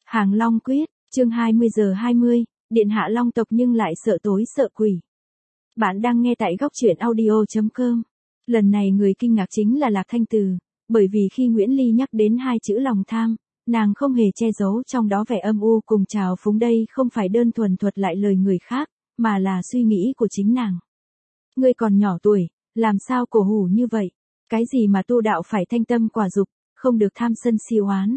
Hàng Long Quyết, chương 20:20, Điện hạ Long tộc nhưng lại sợ tối sợ quỷ. Bạn đang nghe tại góc truyện audio.com. Lần này người kinh ngạc chính là Lạc Thanh Từ, bởi vì khi Nguyễn Ly nhắc đến hai chữ lòng tham, nàng không hề che giấu trong đó vẻ âm u cùng trào phúng, đây không phải đơn thuần thuật lại lời người khác, mà là suy nghĩ của chính nàng. Ngươi còn nhỏ tuổi, làm sao cổ hủ như vậy? Cái gì mà tu đạo phải thanh tâm quả dục, không được tham sân si oán.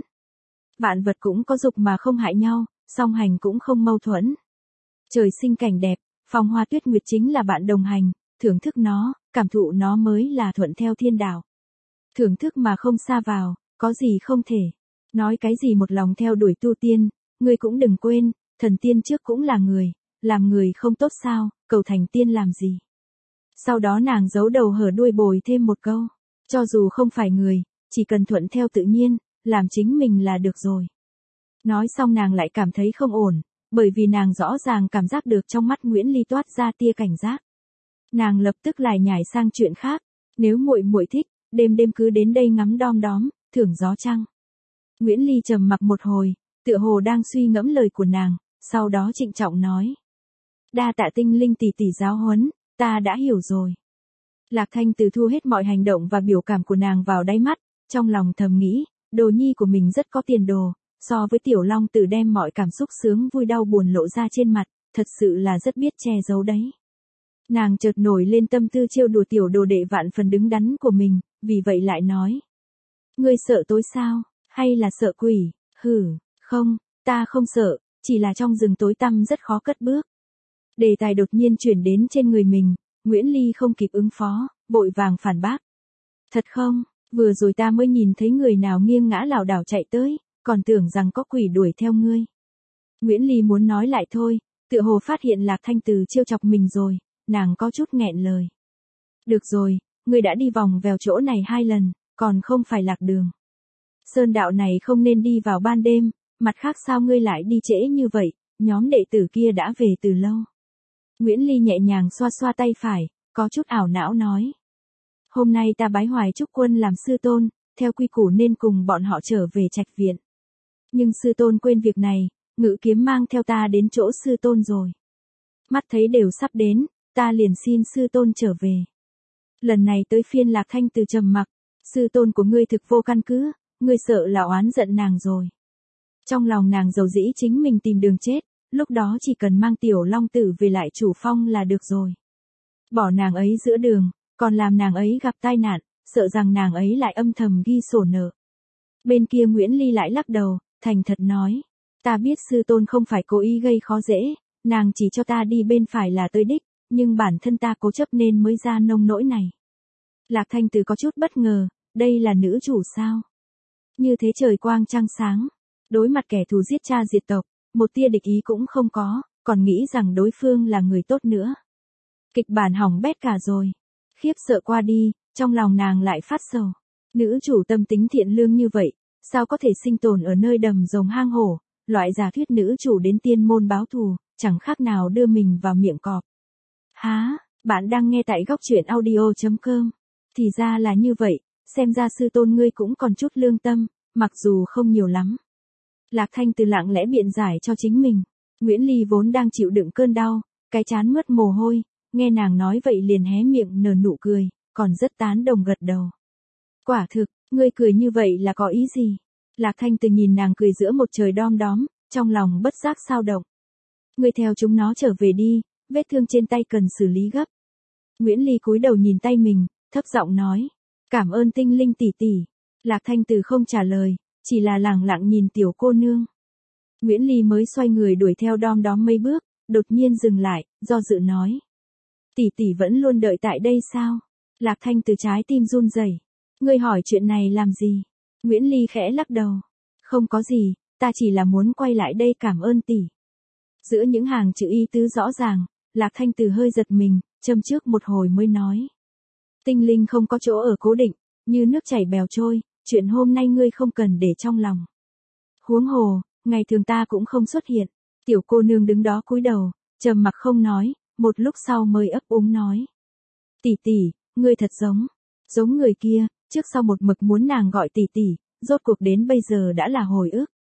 Vạn vật cũng có dục mà không hại nhau, song hành cũng không mâu thuẫn. Trời sinh cảnh đẹp, phong hoa tuyết nguyệt chính là bạn đồng hành, thưởng thức nó, cảm thụ nó mới là thuận theo thiên đạo. Thưởng thức mà không sa vào, có gì không thể. Nói cái gì một lòng theo đuổi tu tiên, ngươi cũng đừng quên, thần tiên trước cũng là người, làm người không tốt sao, cầu thành tiên làm gì. Sau đó nàng giấu đầu hở đuôi bồi thêm một câu, cho dù không phải người, chỉ cần thuận theo tự nhiên, làm chính mình là được rồi. Nói xong nàng lại cảm thấy không ổn, bởi vì nàng rõ ràng cảm giác được trong mắt Nguyễn Ly toát ra tia cảnh giác. Nàng lập tức lại nhảy sang chuyện khác, nếu muội muội thích, đêm đêm cứ đến đây ngắm đom đóm, thưởng gió trăng. Nguyễn Ly trầm mặc một hồi, tựa hồ đang suy ngẫm lời của nàng, sau đó trịnh trọng nói: đa tạ Tinh Linh tỷ tỷ giáo huấn, ta đã hiểu rồi. Lạc Thanh Từ thu hết mọi hành động và biểu cảm của nàng vào đáy mắt, trong lòng thầm nghĩ, đồ nhi của mình rất có tiền đồ, so với Tiểu Long Tử đem mọi cảm xúc sướng vui đau buồn lộ ra trên mặt, thật sự là rất biết che giấu đấy. Nàng chợt nổi lên tâm tư trêu đùa tiểu đồ đệ vạn phần đứng đắn của mình, vì vậy lại nói: ngươi sợ tối sao, hay là sợ quỷ? Hử, không, ta không sợ, chỉ là trong rừng tối tăm rất khó cất bước. Đề tài đột nhiên chuyển đến trên người mình, Nguyễn Ly không kịp ứng phó, vội vàng phản bác. Thật không, vừa rồi ta mới nhìn thấy người nào nghiêng ngã lảo đảo chạy tới, còn tưởng rằng có quỷ đuổi theo ngươi. Nguyễn Ly muốn nói lại thôi, tựa hồ phát hiện Lạc Thanh Từ trêu chọc mình rồi, nàng có chút nghẹn lời. Được rồi, ngươi đã đi vòng vèo chỗ này 2 lần, còn không phải lạc đường. Sơn đạo này không nên đi vào ban đêm, mặt khác sao ngươi lại đi trễ như vậy, nhóm đệ tử kia đã về từ lâu. Nguyễn Ly nhẹ nhàng xoa xoa tay phải, có chút ảo não nói. Hôm nay ta bái Hoài Trúc Quân làm sư tôn, theo quy củ nên cùng bọn họ trở về Trạch Viện. Nhưng sư tôn quên việc này, Ngự Kiếm mang theo ta đến chỗ sư tôn rồi. Mắt thấy đều sắp đến, ta liền xin sư tôn trở về. Lần này tới phiên Lạc Thanh Từ trầm mặc, sư tôn của ngươi thực vô căn cứ, ngươi sợ là oán giận nàng rồi. Trong lòng nàng dầu dĩ chính mình tìm đường chết, lúc đó chỉ cần mang Tiểu Long Tử về lại chủ phong là được rồi. Bỏ nàng ấy giữa đường, còn làm nàng ấy gặp tai nạn, sợ rằng nàng ấy lại âm thầm ghi sổ nợ. Bên kia Nguyễn Ly lại lắc đầu, thành thật nói, ta biết sư tôn không phải cố ý gây khó dễ, nàng chỉ cho ta đi bên phải là tới đích, nhưng bản thân ta cố chấp nên mới ra nông nỗi này. Lạc Thanh Từ có chút bất ngờ, đây là nữ chủ sao? Như thế trời quang trăng sáng, đối mặt kẻ thù giết cha diệt tộc, một tia địch ý cũng không có, còn nghĩ rằng đối phương là người tốt nữa. Kịch bản hỏng bét cả rồi. Khiếp sợ qua đi, trong lòng nàng lại phát sầu. Nữ chủ tâm tính thiện lương như vậy, sao có thể sinh tồn ở nơi đầm rồng hang hổ, loại giả thuyết nữ chủ đến tiên môn báo thù, chẳng khác nào đưa mình vào miệng cọp. Há, bạn đang nghe tại góc truyện audio.com. Thì ra là như vậy, xem ra sư tôn ngươi cũng còn chút lương tâm, mặc dù không nhiều lắm. Lạc Thanh Từ lặng lẽ biện giải cho chính mình. Nguyễn Ly vốn đang chịu đựng cơn đau, cái trán mướt mồ hôi, nghe nàng nói vậy liền hé miệng nở nụ cười, còn rất tán đồng gật đầu. Quả thực, ngươi cười như vậy là có ý gì? Lạc Thanh Từ nhìn nàng cười giữa một trời đom đóm, trong lòng bất giác xao động. Ngươi theo chúng nó trở về đi, vết thương trên tay cần xử lý gấp. Nguyễn Ly cúi đầu nhìn tay mình, thấp giọng nói, cảm ơn Tinh Linh tỷ tỷ. Lạc Thanh Từ không trả lời, chỉ là lẳng lặng nhìn tiểu cô nương. Nguyễn Ly mới xoay người đuổi theo đom đóm mấy bước, đột nhiên dừng lại, do dự nói. Tỷ tỷ vẫn luôn đợi tại đây sao? Lạc Thanh Từ trái tim run rẩy. Ngươi hỏi chuyện này làm gì? Nguyễn Ly khẽ lắc đầu. Không có gì, ta chỉ là muốn quay lại đây cảm ơn tỷ. Giữa những hàng chữ ý tứ rõ ràng, Lạc Thanh Từ hơi giật mình, châm trước một hồi mới nói. Tinh Linh không có chỗ ở cố định, như nước chảy bèo trôi, chuyện hôm nay ngươi không cần để trong lòng. Huống hồ, ngày thường ta cũng không xuất hiện. Tiểu cô nương đứng đó cúi đầu, trầm mặc không nói, một lúc sau mới ấp úng nói. Tỷ tỷ, ngươi thật giống người kia, trước sau một mực muốn nàng gọi tỷ tỷ, rốt cuộc đến bây giờ đã là hồi ức.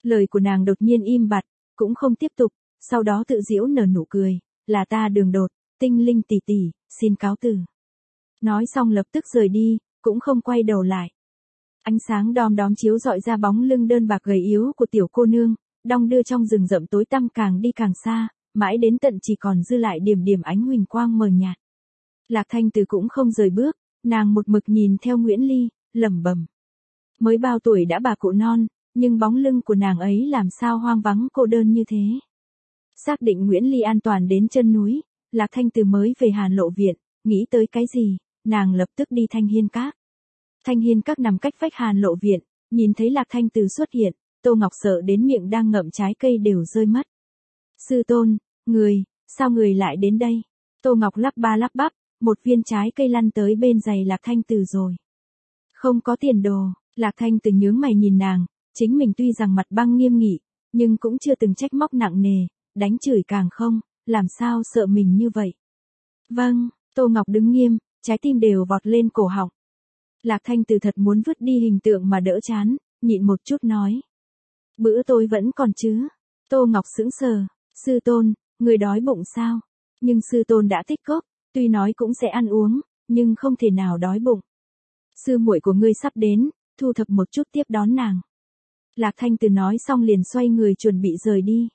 Lời của nàng đột nhiên im bặt, cũng không tiếp tục, sau đó tự giễu nở nụ cười, là ta đường đột, tinh linh tỷ tỷ, xin cáo từ. Nói xong lập tức rời đi, cũng không quay đầu lại. Ánh sáng đom đóm chiếu rọi ra bóng lưng đơn bạc gầy yếu của tiểu cô nương, đong đưa trong rừng rậm tối tăm càng đi càng xa, mãi đến tận chỉ còn dư lại điểm điểm ánh huỳnh quang mờ nhạt. Lạc Thanh Từ cũng không rời bước, nàng một mực nhìn theo Nguyễn Ly, lẩm bẩm. Mới bao tuổi đã bà cụ non, nhưng bóng lưng của nàng ấy làm sao hoang vắng cô đơn như thế. Xác định Nguyễn Ly an toàn đến chân núi, Lạc Thanh Từ mới về Hàn Lộ Viện, nghĩ tới cái gì, nàng lập tức đi Thanh Hiên Các. Thanh Hiên Các nằm cách vách Hàn Lộ Viện, nhìn thấy Lạc Thanh Từ xuất hiện, Tô Ngọc sợ đến miệng đang ngậm trái cây đều rơi mất. Sư tôn, sao người lại đến đây? Tô Ngọc lắp ba lắp bắp, một viên trái cây lăn tới bên giày Lạc Thanh Từ rồi. Không có tiền đồ, Lạc Thanh Từ nhướng mày nhìn nàng, chính mình tuy rằng mặt băng nghiêm nghị, nhưng cũng chưa từng trách móc nặng nề, đánh chửi càng không, làm sao sợ mình như vậy. Vâng, Tô Ngọc đứng nghiêm, trái tim đều vọt lên cổ họng. Lạc Thanh Từ thật muốn vứt đi hình tượng mà đỡ chán, nhịn một chút nói. Bữa tối vẫn còn chứ? Tô Ngọc sững sờ, sư tôn, người đói bụng sao? Nhưng sư tôn đã tích cốc, tuy nói cũng sẽ ăn uống, nhưng không thể nào đói bụng. Sư muội của ngươi sắp đến, thu thập một chút tiếp đón nàng. Lạc Thanh Từ nói xong liền xoay người chuẩn bị rời đi.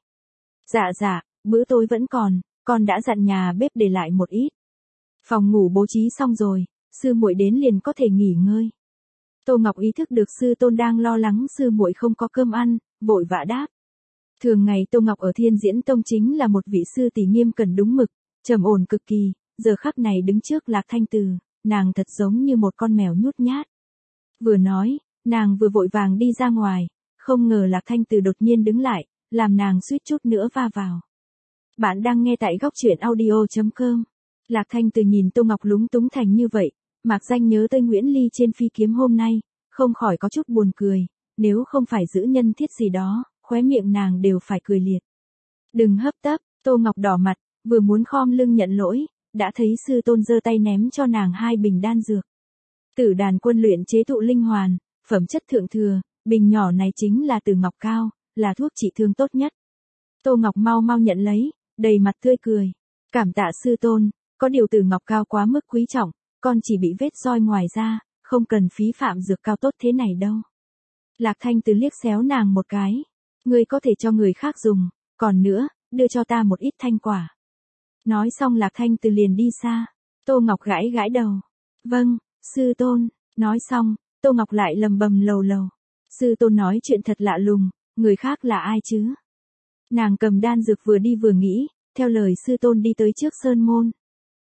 Dạ, bữa tối vẫn còn, con đã dặn nhà bếp để lại một ít. Phòng ngủ bố trí xong rồi, sư muội đến liền có thể nghỉ ngơi. Tô Ngọc ý thức được sư tôn đang lo lắng sư muội không có cơm ăn, vội vã đáp. Thường ngày Tô Ngọc ở Thiên Diễn Tông chính là một vị sư tỷ nghiêm cẩn đúng mực, trầm ổn cực kỳ, giờ khắc này đứng trước Lạc Thanh Từ, nàng thật giống như một con mèo nhút nhát. Vừa nói, nàng vừa vội vàng đi ra ngoài, không ngờ Lạc Thanh Từ đột nhiên đứng lại, làm nàng suýt chút nữa va vào. Bạn đang nghe tại góc truyện audio.com. Lạc Thanh Từ nhìn Tô Ngọc lúng túng thành như vậy, mạc danh nhớ tới Nguyễn Ly trên phi kiếm hôm nay, không khỏi có chút buồn cười, nếu không phải giữ nhân thiết gì đó, khóe miệng nàng đều phải cười liệt. Đừng hấp tấp, Tô Ngọc đỏ mặt, vừa muốn khom lưng nhận lỗi, đã thấy sư tôn giơ tay ném cho nàng 2 bình đan dược. Tử Đàn Quân luyện chế tụ linh hoàn, phẩm chất thượng thừa, bình nhỏ này chính là từ ngọc cao, là thuốc trị thương tốt nhất. Tô Ngọc mau mau nhận lấy, đầy mặt tươi cười. Cảm tạ sư tôn, có điều từ ngọc cao quá mức quý trọng, con chỉ bị vết roi ngoài ra, không cần phí phạm dược cao tốt thế này đâu. Lạc Thanh Từ liếc xéo nàng một cái. Ngươi có thể cho người khác dùng, còn nữa, đưa cho ta một ít thanh quả. Nói xong Lạc Thanh Từ liền đi xa. Tô Ngọc gãi gãi đầu. Vâng, sư tôn. Nói xong, Tô Ngọc lại lầm bầm lầu lầu. Sư tôn nói chuyện thật lạ lùng, người khác là ai chứ? Nàng cầm đan dược vừa đi vừa nghĩ, theo lời sư tôn đi tới trước sơn môn.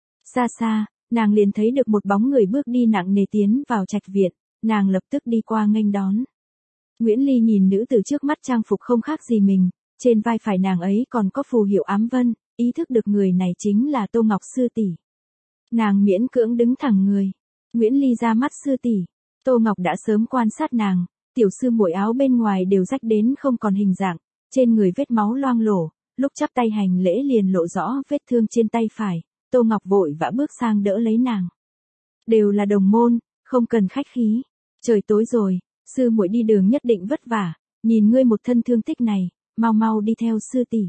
Xa xa, nàng liền thấy được một bóng người bước đi nặng nề tiến vào trạch viện, nàng lập tức đi qua nghênh đón. Nguyễn Ly nhìn nữ từ trước mắt trang phục không khác gì mình, trên vai phải nàng ấy còn có phù hiệu ám vân, ý thức được người này chính là Tô Ngọc sư tỷ. Nàng miễn cưỡng đứng thẳng người. Nguyễn Ly ra mắt sư tỷ. Tô Ngọc đã sớm quan sát nàng, tiểu sư muội áo bên ngoài đều rách đến không còn hình dạng, trên người vết máu loang lổ, lúc chắp tay hành lễ liền lộ rõ vết thương trên tay phải. Tô Ngọc vội vã bước sang đỡ lấy nàng. Đều là đồng môn, không cần khách khí. Trời tối rồi, sư muội đi đường nhất định vất vả, nhìn ngươi một thân thương tích này, mau mau đi theo sư tỷ.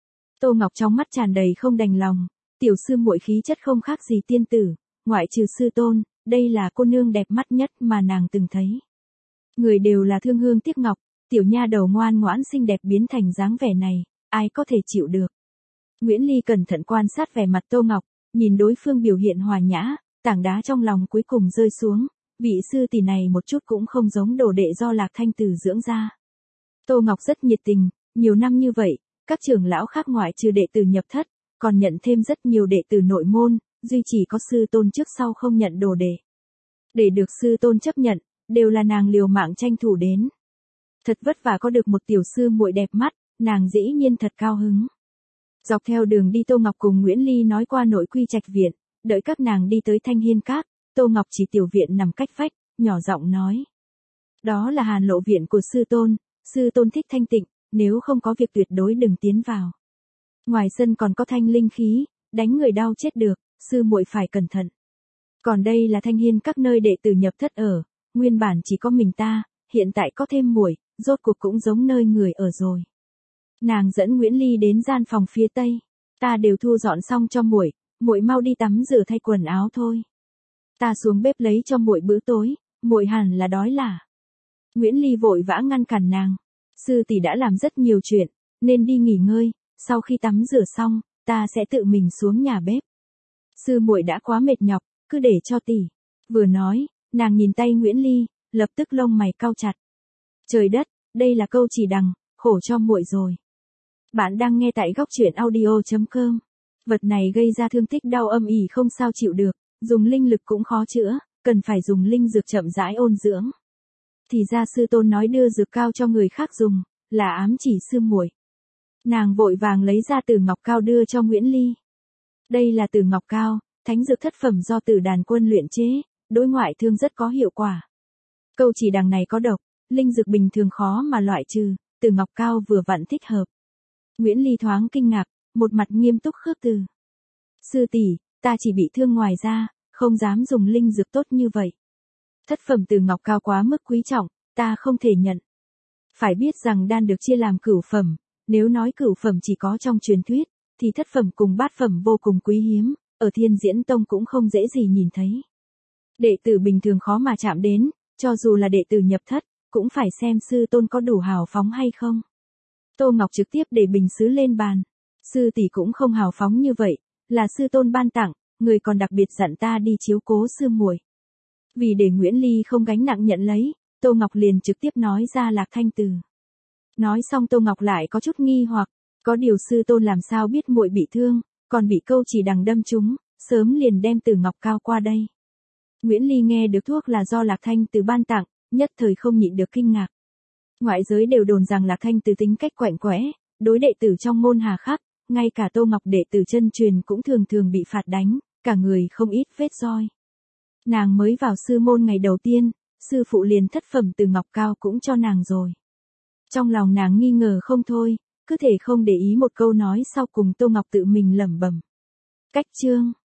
Tô Ngọc trong mắt tràn đầy không đành lòng, tiểu sư muội khí chất không khác gì tiên tử, ngoại trừ sư tôn, đây là cô nương đẹp mắt nhất mà nàng từng thấy. Người đều là thương hương tiếc ngọc, tiểu nha đầu ngoan ngoãn xinh đẹp biến thành dáng vẻ này, ai có thể chịu được. Nguyễn Ly cẩn thận quan sát vẻ mặt Tô Ngọc, nhìn đối phương biểu hiện hòa nhã, tảng đá trong lòng cuối cùng rơi xuống, vị sư tỷ này một chút cũng không giống đồ đệ do Lạc Thanh Từ dưỡng ra. Tô Ngọc rất nhiệt tình, nhiều năm như vậy, các trưởng lão khác ngoại trừ đệ tử nhập thất, còn nhận thêm rất nhiều đệ tử nội môn, duy chỉ có sư tôn trước sau không nhận đồ đệ. Để được sư tôn chấp nhận, đều là nàng liều mạng tranh thủ đến. Thật vất vả có được một tiểu sư muội đẹp mắt, nàng dĩ nhiên thật cao hứng. Dọc theo đường đi Tô Ngọc cùng Nguyễn Ly nói qua nội quy trạch viện, đợi các nàng đi tới Thanh Hiên Các, Tô Ngọc chỉ tiểu viện nằm cách vách, nhỏ giọng nói. Đó là Hàn Lộ viện của sư tôn thích thanh tịnh, nếu không có việc tuyệt đối đừng tiến vào. Ngoài sân còn có thanh linh khí, đánh người đau chết được, sư muội phải cẩn thận. Còn đây là Thanh Hiên Các nơi đệ tử nhập thất ở, nguyên bản chỉ có mình ta, hiện tại có thêm muội, rốt cuộc cũng giống nơi người ở rồi. Nàng dẫn Nguyễn Ly đến gian phòng phía tây. Ta đều thu dọn xong cho muội, muội mau đi tắm rửa thay quần áo thôi. Ta xuống bếp lấy cho muội bữa tối, muội hẳn là đói lả. Nguyễn Ly vội vã ngăn cản nàng. Sư tỷ đã làm rất nhiều chuyện, nên đi nghỉ ngơi, sau khi tắm rửa xong, ta sẽ tự mình xuống nhà bếp. Sư muội đã quá mệt nhọc, cứ để cho tỷ. Vừa nói, nàng nhìn tay Nguyễn Ly, lập tức lông mày cau chặt. Trời đất, đây là câu chỉ đằng, khổ cho muội rồi. Bạn đang nghe tại góc truyện audio.com. Vật này gây ra thương tích đau âm ỉ không sao chịu được, dùng linh lực cũng khó chữa, cần phải dùng linh dược chậm rãi ôn dưỡng. Thì ra sư tôn nói đưa dược cao cho người khác dùng, là ám chỉ sư muội. Nàng vội vàng lấy ra Tử Ngọc Cao đưa cho Nguyễn Ly. Đây là Tử Ngọc Cao, thánh dược thất phẩm do Tử Đàn Quân luyện chế, đối ngoại thương rất có hiệu quả. Câu chỉ đằng này có độc, linh dược bình thường khó mà loại trừ, Tử Ngọc Cao vừa vặn thích hợp. Nguyễn Ly thoáng kinh ngạc, một mặt nghiêm túc khước từ. Sư tỷ, ta chỉ bị thương ngoài da, không dám dùng linh dược tốt như vậy. Thất phẩm Tử Ngọc Cao quá mức quý trọng, ta không thể nhận. Phải biết rằng đan được chia làm cửu phẩm, nếu nói cửu phẩm chỉ có trong truyền thuyết, thì thất phẩm cùng bát phẩm vô cùng quý hiếm, ở Thiên Diễn Tông cũng không dễ gì nhìn thấy. Đệ tử bình thường khó mà chạm đến, cho dù là đệ tử nhập thất, cũng phải xem sư tôn có đủ hào phóng hay không. Tô Ngọc trực tiếp để bình sứ lên bàn. Sư tỷ cũng không hào phóng như vậy, là sư tôn ban tặng, người còn đặc biệt dặn ta đi chiếu cố sư muội. Vì để Nguyễn Ly không gánh nặng nhận lấy, Tô Ngọc liền trực tiếp nói ra Lạc Thanh từ. Nói xong Tô Ngọc lại có chút nghi hoặc, có điều sư tôn làm sao biết muội bị thương, còn bị câu chỉ đằng đâm trúng, sớm liền đem Tử Ngọc Cao qua đây. Nguyễn Ly nghe được thuốc là do Lạc Thanh từ ban tặng, nhất thời không nhịn được kinh ngạc. Ngoại giới đều đồn rằng Lạc Thanh từ tính cách quạnh quẽ, đối đệ tử trong môn hà khắc, ngay cả Tô Ngọc đệ tử chân truyền cũng thường thường bị phạt đánh, cả người không ít vết roi. Nàng mới vào sư môn ngày đầu tiên, sư phụ liền thất phẩm Tử Ngọc Cao cũng cho nàng rồi. Trong lòng nàng nghi ngờ không thôi, cứ thể không để ý một câu nói sau cùng Tô Ngọc tự mình lẩm bẩm. Cách chương